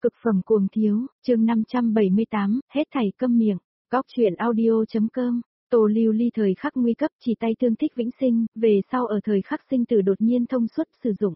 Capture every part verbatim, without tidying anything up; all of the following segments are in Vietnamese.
Cực phẩm cuồng thiếu, chương năm trăm bảy mươi tám, hết thảy câm miệng. Góc truyện audio.com. Tô Lưu Ly thời khắc nguy cấp chỉ tay tương thích vĩnh sinh, về sau ở thời khắc sinh tử đột nhiên thông suốt sử dụng.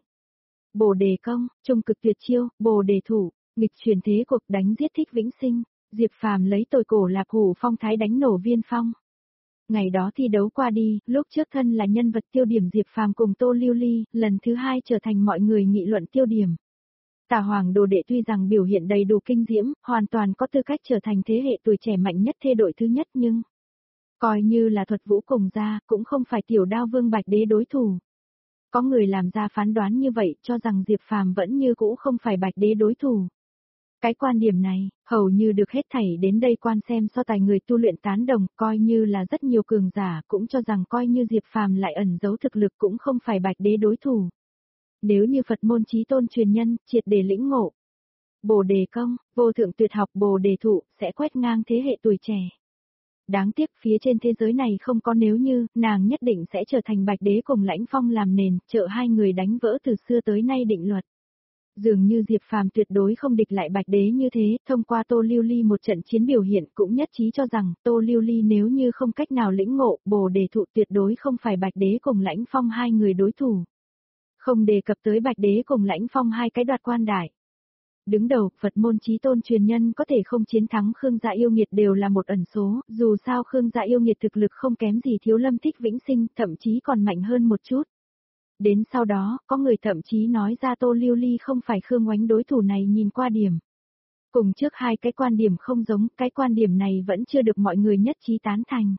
Bồ đề công, trung cực tuyệt chiêu, bồ đề thủ, nghịch chuyển thế cuộc đánh giết thích vĩnh sinh, Diệp Phàm lấy tội cổ lạc hủ phong thái đánh nổ viên phong. Ngày đó thi đấu qua đi, lúc trước thân là nhân vật tiêu điểm Diệp Phàm cùng Tô Lưu Ly, lần thứ hai trở thành mọi người nghị luận tiêu điểm. Tà Hoàng Đồ Đệ tuy rằng biểu hiện đầy đủ kinh diễm, hoàn toàn có tư cách trở thành thế hệ tuổi trẻ mạnh nhất thê đội thứ nhất nhưng coi như là thuật vũ cùng ra, cũng không phải tiểu đao vương Bạch Đế đối thủ. Có người làm ra phán đoán như vậy, cho rằng Diệp Phàm vẫn như cũ không phải Bạch Đế đối thủ. Cái quan điểm này, hầu như được hết thảy đến đây quan xem so tài người tu luyện tán đồng, coi như là rất nhiều cường giả cũng cho rằng coi như Diệp Phàm lại ẩn giấu thực lực cũng không phải Bạch Đế đối thủ. Nếu như Phật môn chí tôn truyền nhân, triệt để lĩnh ngộ. Bồ đề công, vô thượng tuyệt học bồ đề thụ, sẽ quét ngang thế hệ tuổi trẻ. Đáng tiếc phía trên thế giới này không có nếu như, nàng nhất định sẽ trở thành Bạch Đế cùng Lãnh Phong làm nền, trợ hai người đánh vỡ từ xưa tới nay định luật. Dường như Diệp Phàm tuyệt đối không địch lại Bạch Đế như thế, thông qua Tô Lưu Ly một trận chiến biểu hiện cũng nhất trí cho rằng, Tô Lưu Ly nếu như không cách nào lĩnh ngộ, bồ đề thụ tuyệt đối không phải Bạch Đế cùng Lãnh Phong hai người đối thủ. Không đề cập tới Bạch Đế cùng Lãnh Phong hai cái đoạt quan đại. Đứng đầu, Phật môn chí tôn truyền nhân có thể không chiến thắng Khương Dạ Yêu Nghiệt đều là một ẩn số, dù sao Khương Dạ Yêu Nghiệt thực lực không kém gì Thiếu Lâm Thích Vĩnh Sinh, thậm chí còn mạnh hơn một chút. Đến sau đó, có người thậm chí nói ra Tô Lưu Ly không phải Khương Oánh đối thủ này nhìn qua điểm. Cùng trước hai cái quan điểm không giống, cái quan điểm này vẫn chưa được mọi người nhất trí tán thành.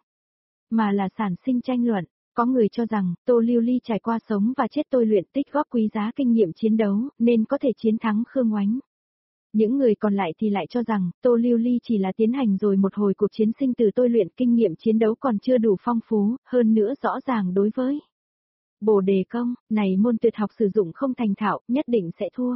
Mà là sản sinh tranh luận. Có người cho rằng, Tô Lưu Ly trải qua sống và chết tôi luyện tích góp quý giá kinh nghiệm chiến đấu, nên có thể chiến thắng Khương Oánh. Những người còn lại thì lại cho rằng, Tô Lưu Ly chỉ là tiến hành rồi một hồi cuộc chiến sinh từ tôi luyện kinh nghiệm chiến đấu còn chưa đủ phong phú, hơn nữa rõ ràng đối với bồ đề công, này môn tuyệt học sử dụng không thành thạo, nhất định sẽ thua.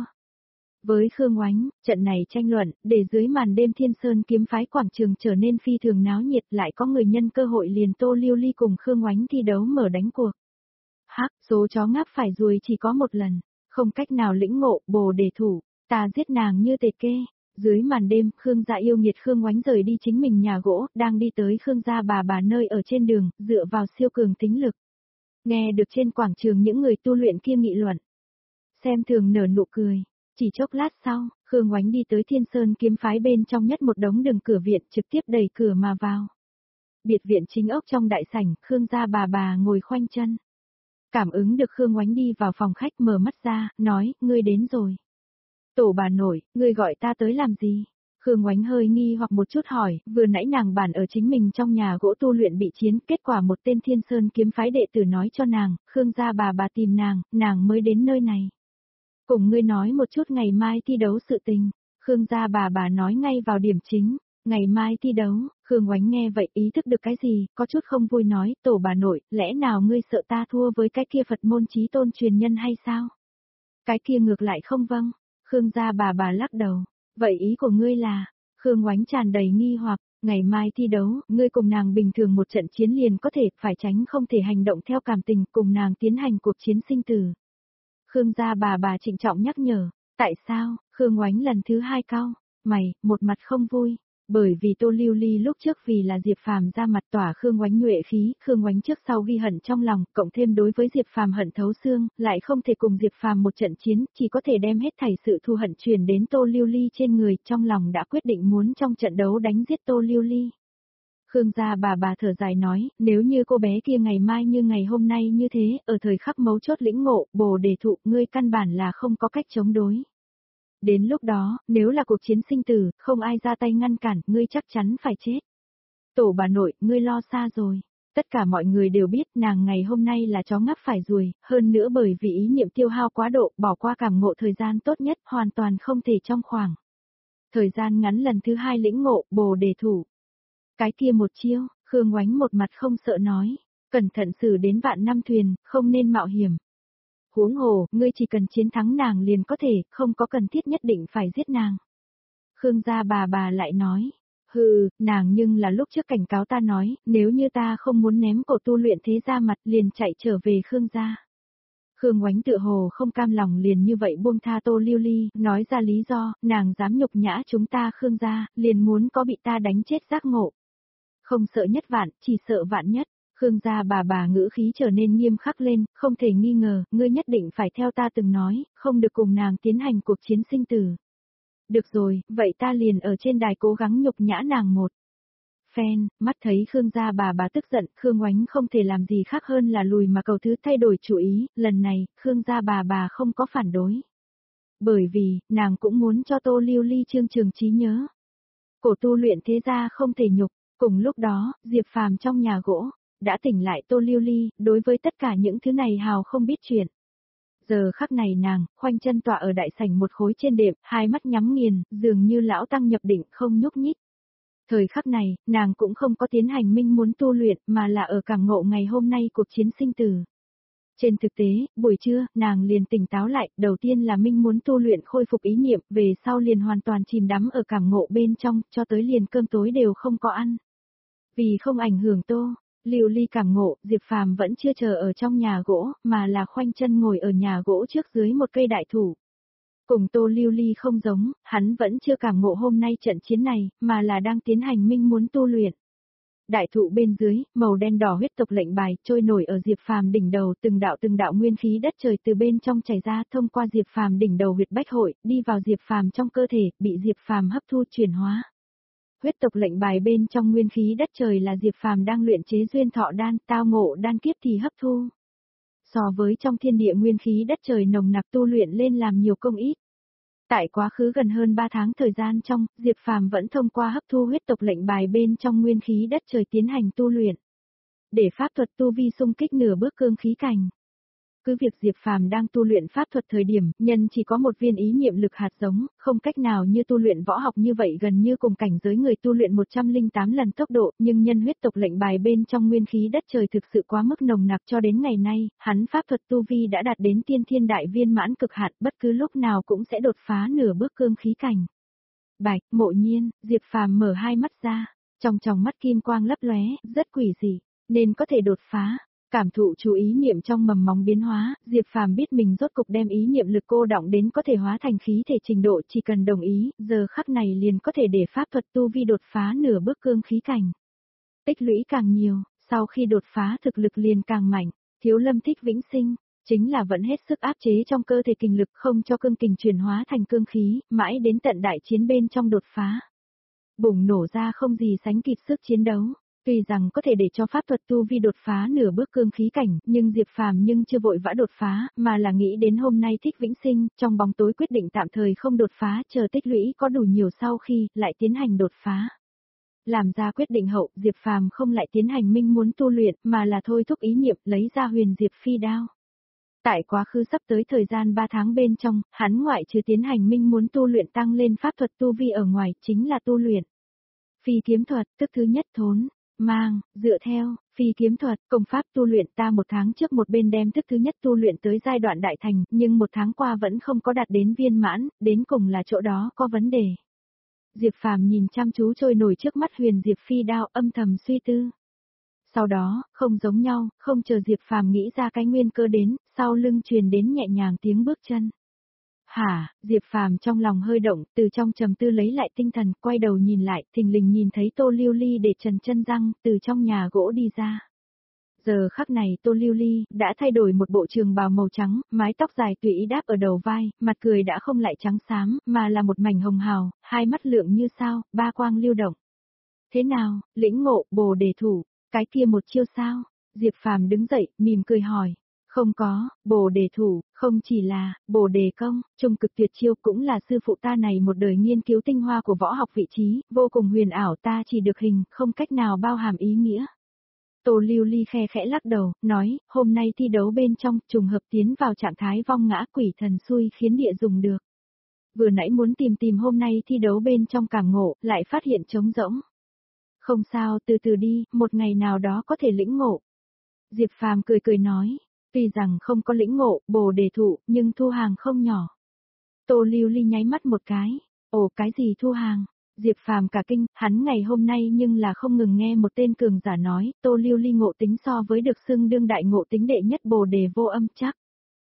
Với Khương Oánh, trận này tranh luận, để dưới màn đêm Thiên Sơn kiếm phái quảng trường trở nên phi thường náo nhiệt lại có người nhân cơ hội liền Tô Lưu Ly cùng Khương Oánh thi đấu mở đánh cuộc. Hắc, số chó ngáp phải ruồi chỉ có một lần, không cách nào lĩnh ngộ, bồ đề thủ, ta giết nàng như tề kê. Dưới màn đêm, Khương Dạ Yêu Nghiệt Khương Oánh rời đi chính mình nhà gỗ, đang đi tới Khương gia bà bà nơi ở trên đường, dựa vào siêu cường tính lực. Nghe được trên quảng trường những người tu luyện kia nghị luận. Xem thường nở nụ cười. Chỉ chốc lát sau, Khương Oánh đi tới Thiên Sơn kiếm phái bên trong nhất một đống đường cửa viện trực tiếp đẩy cửa mà vào. Biệt viện chính ốc trong đại sảnh, Khương gia bà bà ngồi khoanh chân. Cảm ứng được Khương Oánh đi vào phòng khách mở mắt ra, nói, ngươi đến rồi. Tổ bà nội, ngươi gọi ta tới làm gì? Khương Oánh hơi nghi hoặc một chút hỏi, vừa nãy nàng bản ở chính mình trong nhà gỗ tu luyện bị chiến, kết quả một tên Thiên Sơn kiếm phái đệ tử nói cho nàng, Khương gia bà bà tìm nàng, nàng mới đến nơi này. Cùng ngươi nói một chút ngày mai thi đấu sự tình, Khương gia bà bà nói ngay vào điểm chính, ngày mai thi đấu, Khương Oánh nghe vậy ý thức được cái gì, có chút không vui nói, tổ bà nội, lẽ nào ngươi sợ ta thua với cái kia Phật môn chí tôn truyền nhân hay sao? Cái kia ngược lại không vâng, Khương gia bà bà lắc đầu, vậy ý của ngươi là, Khương Oánh tràn đầy nghi hoặc, ngày mai thi đấu, ngươi cùng nàng bình thường một trận chiến liền có thể, phải tránh không thể hành động theo cảm tình cùng nàng tiến hành cuộc chiến sinh tử. Khương gia bà bà trịnh trọng nhắc nhở, tại sao, Khương Oánh lần thứ hai cau mày, một mặt không vui, bởi vì Tô Lưu Ly lúc trước vì là Diệp Phàm ra mặt tỏa Khương Oánh nhuệ khí, Khương Oánh trước sau ghi hận trong lòng, cộng thêm đối với Diệp Phàm hận thấu xương, lại không thể cùng Diệp Phàm một trận chiến, chỉ có thể đem hết thảy sự thù hận truyền đến Tô Lưu Ly trên người, trong lòng đã quyết định muốn trong trận đấu đánh giết Tô Lưu Ly. Khương gia bà bà thở dài nói, nếu như cô bé kia ngày mai như ngày hôm nay như thế, ở thời khắc mấu chốt lĩnh ngộ, bồ đề thụ, ngươi căn bản là không có cách chống đối. Đến lúc đó, nếu là cuộc chiến sinh tử, không ai ra tay ngăn cản, ngươi chắc chắn phải chết. Tổ bà nội, ngươi lo xa rồi. Tất cả mọi người đều biết nàng ngày hôm nay là chó ngáp phải ruồi, hơn nữa bởi vì ý niệm tiêu hao quá độ, bỏ qua cảm ngộ thời gian tốt nhất, hoàn toàn không thể trong khoảng thời gian ngắn lần thứ hai lĩnh ngộ, bồ đề thủ. Cái kia một chiêu, Khương Oánh một mặt không sợ nói, cẩn thận xử đến vạn năm thuyền, không nên mạo hiểm. Huống hồ, ngươi chỉ cần chiến thắng nàng liền có thể, không có cần thiết nhất định phải giết nàng. Khương gia bà bà lại nói, hừ, nàng nhưng là lúc trước cảnh cáo ta nói, nếu như ta không muốn ném cổ tu luyện thế ra mặt liền chạy trở về Khương gia. Khương Ngoánh tựa hồ không cam lòng liền như vậy buông tha Tô Lưu Ly, nói ra lý do, nàng dám nhục nhã chúng ta Khương gia, liền muốn có bị ta đánh chết giác ngộ. Không sợ nhất vạn, chỉ sợ vạn nhất. Khương gia bà bà ngữ khí trở nên nghiêm khắc lên, không thể nghi ngờ, ngươi nhất định phải theo ta từng nói, không được cùng nàng tiến hành cuộc chiến sinh tử. Được rồi, vậy ta liền ở trên đài cố gắng nhục nhã nàng một phen, mắt thấy Khương gia bà bà tức giận, Khương Ngoánh không thể làm gì khác hơn là lùi mà cầu thứ thay đổi chủ ý, lần này, Khương gia bà bà không có phản đối. Bởi vì, nàng cũng muốn cho Tô Lưu Ly trương trường trí nhớ. Cổ tu luyện thế gia không thể nhục, cùng lúc đó, Diệp Phàm trong nhà gỗ, đã tỉnh lại Tô Lưu Ly, đối với tất cả những thứ này hào không biết chuyện. Giờ khắc này nàng, khoanh chân tọa ở đại sảnh một khối trên đệm, hai mắt nhắm nghiền, dường như lão tăng nhập định không nhúc nhích. Thời khắc này, nàng cũng không có tiến hành minh muốn tu luyện mà là ở cảm ngộ ngày hôm nay cuộc chiến sinh tử. Trên thực tế, buổi trưa, nàng liền tỉnh táo lại, đầu tiên là minh muốn tu luyện khôi phục ý niệm, về sau liền hoàn toàn chìm đắm ở cảm ngộ bên trong, cho tới liền cơm tối đều không có ăn. Vì không ảnh hưởng Tô Lưu Ly cảm ngộ, Diệp Phàm vẫn chưa chờ ở trong nhà gỗ, mà là khoanh chân ngồi ở nhà gỗ trước dưới một cây đại thụ. Cùng Tô Lưu Ly không giống, hắn vẫn chưa cảm ngộ hôm nay trận chiến này, mà là đang tiến hành minh muốn tu luyện. Đại thụ bên dưới, màu đen đỏ huyết tộc lệnh bài trôi nổi ở Diệp Phàm đỉnh đầu, từng đạo từng đạo nguyên khí đất trời từ bên trong chảy ra, thông qua Diệp Phàm đỉnh đầu huyệt bách hội, đi vào Diệp Phàm trong cơ thể, bị Diệp Phàm hấp thu chuyển hóa. Huyết tộc lệnh bài bên trong nguyên khí đất trời là Diệp Phàm đang luyện chế duyên thọ đan, tao ngộ đan kiếp thì hấp thu. So với trong thiên địa nguyên khí đất trời nồng nặc tu luyện lên làm nhiều công ít. Tại quá khứ gần hơn ba tháng thời gian trong, Diệp Phàm vẫn thông qua hấp thu huyết tộc lệnh bài bên trong nguyên khí đất trời tiến hành tu luyện. Để pháp thuật tu vi xung kích nửa bước cương khí cảnh. Cứ việc Diệp Phàm đang tu luyện pháp thuật thời điểm, nhân chỉ có một viên ý niệm lực hạt giống, không cách nào như tu luyện võ học như vậy gần như cùng cảnh giới người tu luyện một trăm lẻ tám lần tốc độ, nhưng nhân huyết tộc lệnh bài bên trong nguyên khí đất trời thực sự quá mức nồng nặc cho đến ngày nay, hắn pháp thuật tu vi đã đạt đến tiên thiên đại viên mãn cực hạn, bất cứ lúc nào cũng sẽ đột phá nửa bước cương khí cảnh. Bạch, Mộ Nhiên, Diệp Phàm mở hai mắt ra, trong tròng mắt kim quang lấp lóe, rất quỷ dị, nên có thể đột phá. Cảm thụ chú ý niệm trong mầm móng biến hóa, Diệp Phàm biết mình rốt cục đem ý niệm lực cô đọng đến có thể hóa thành khí thể trình độ, chỉ cần đồng ý, giờ khắc này liền có thể để pháp thuật tu vi đột phá nửa bước cương khí cảnh. Tích lũy càng nhiều, sau khi đột phá thực lực liền càng mạnh, Thiếu Lâm thích vĩnh sinh, chính là vẫn hết sức áp chế trong cơ thể kình lực không cho cương kình chuyển hóa thành cương khí, mãi đến tận đại chiến bên trong đột phá. Bùng nổ ra không gì sánh kịp sức chiến đấu. Tuy rằng có thể để cho pháp thuật tu vi đột phá nửa bước cương khí cảnh, nhưng Diệp Phàm nhưng chưa vội vã đột phá, mà là nghĩ đến hôm nay thích vĩnh sinh, trong bóng tối quyết định tạm thời không đột phá, chờ tích lũy có đủ nhiều sau khi lại tiến hành đột phá. Làm ra quyết định hậu, Diệp Phàm không lại tiến hành minh muốn tu luyện, mà là thôi thúc ý niệm lấy ra huyền Diệp phi đao. Tại quá khứ sắp tới thời gian ba tháng bên trong, hắn ngoại trừ tiến hành minh muốn tu luyện tăng lên pháp thuật tu vi ở ngoài, chính là tu luyện phi kiếm thuật, tức thứ nhất thốn. Mang, dựa theo, phi kiếm thuật, công pháp tu luyện ta một tháng trước một bên đem thức thứ nhất tu luyện tới giai đoạn đại thành, nhưng một tháng qua vẫn không có đạt đến viên mãn, đến cùng là chỗ đó có vấn đề. Diệp Phàm nhìn chăm chú trôi nổi trước mắt huyền Diệp phi đao âm thầm suy tư. Sau đó, không giống nhau, không chờ Diệp Phàm nghĩ ra cái nguyên cơ đến, sau lưng truyền đến nhẹ nhàng tiếng bước chân. Hả, Diệp Phàm trong lòng hơi động, từ trong trầm tư lấy lại tinh thần, quay đầu nhìn lại, thình lình nhìn thấy Tô Lưu Ly để trần chân răng, từ trong nhà gỗ đi ra. Giờ khắc này Tô Lưu Ly đã thay đổi một bộ trường bào màu trắng, mái tóc dài tùy ý đáp ở đầu vai, mặt cười đã không lại trắng xám, mà là một mảnh hồng hào, hai mắt lượng như sao, ba quang lưu động. Thế nào, lĩnh ngộ, Bồ Đề thủ, cái kia một chiêu sao? Diệp Phàm đứng dậy, mỉm cười hỏi. Không có, Bồ Đề thủ, không chỉ là, Bồ Đề công, trung cực tuyệt chiêu cũng là sư phụ ta này một đời nghiên cứu tinh hoa của võ học vị trí, vô cùng huyền ảo ta chỉ được hình, không cách nào bao hàm ý nghĩa. Tô Lưu Ly khe khẽ lắc đầu, nói, hôm nay thi đấu bên trong, trùng hợp tiến vào trạng thái vong ngã quỷ thần xui khiến địa dùng được. Vừa nãy muốn tìm tìm hôm nay thi đấu bên trong cảm ngộ, lại phát hiện trống rỗng. Không sao, từ từ đi, một ngày nào đó có thể lĩnh ngộ. Diệp Phàm cười cười nói. Tuy rằng không có lĩnh ngộ, Bồ Đề thụ, nhưng thu hàng không nhỏ. Tô Lưu Ly nháy mắt một cái. Ồ, cái gì thu hàng? Diệp Phàm cả kinh, hắn ngày hôm nay nhưng là không ngừng nghe một tên cường giả nói, Tô Lưu Ly ngộ tính so với được xưng đương đại ngộ tính đệ nhất Bồ Đề vô âm chắc.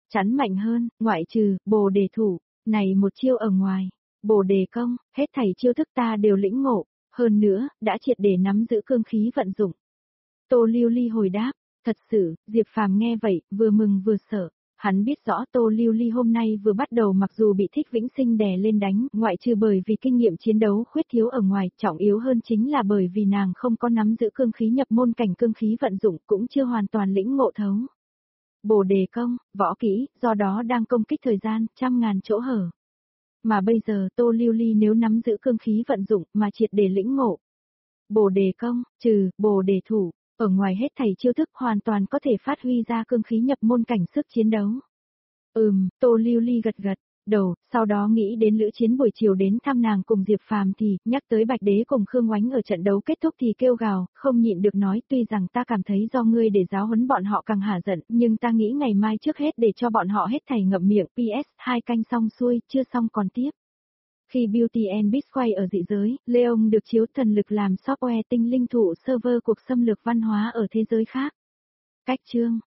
chắn mạnh hơn, ngoại trừ, bồ đề thủ, này một chiêu ở ngoài, bồ đề công, hết thảy chiêu thức ta đều lĩnh ngộ, hơn nữa, đã triệt để nắm giữ cương khí vận dụng. Tô Lưu Ly hồi đáp, thật sự, Diệp Phàm nghe vậy, vừa mừng vừa sợ. Hắn biết rõ Tô Lưu Ly hôm nay vừa bắt đầu mặc dù bị Thích Vĩnh Sinh đè lên đánh, ngoại trừ bởi vì kinh nghiệm chiến đấu khuyết thiếu ở ngoài, trọng yếu hơn chính là bởi vì nàng không có nắm giữ cương khí nhập môn cảnh cương khí vận dụng cũng chưa hoàn toàn lĩnh ngộ thấu. Bồ đề công, võ kỹ, do đó đang công kích thời gian, trăm ngàn chỗ hở. Mà bây giờ Tô Lưu Ly nếu nắm giữ cương khí vận dụng mà triệt để lĩnh ngộ. Bồ đề công, trừ, bồ đề thủ. Ở ngoài hết thảy chiêu thức hoàn toàn có thể phát huy ra cương khí nhập môn cảnh sức chiến đấu. Ừm, Tô Lưu Ly gật gật, đầu, sau đó nghĩ đến Lữ Chiến buổi chiều đến thăm nàng cùng Diệp Phàm thì, nhắc tới Bạch Đế cùng Khương Oánh ở trận đấu kết thúc thì kêu gào, không nhịn được nói tuy rằng ta cảm thấy do ngươi để giáo huấn bọn họ càng hả giận, nhưng ta nghĩ ngày mai trước hết để cho bọn họ hết thảy ngậm miệng, pê ét hai canh xong xuôi, chưa xong còn tiếp. Khi Beauty and Beast quay ở dị giới, Leon được chiếu thần lực làm software tinh linh thụ server cuộc xâm lược văn hóa ở thế giới khác. Cách chương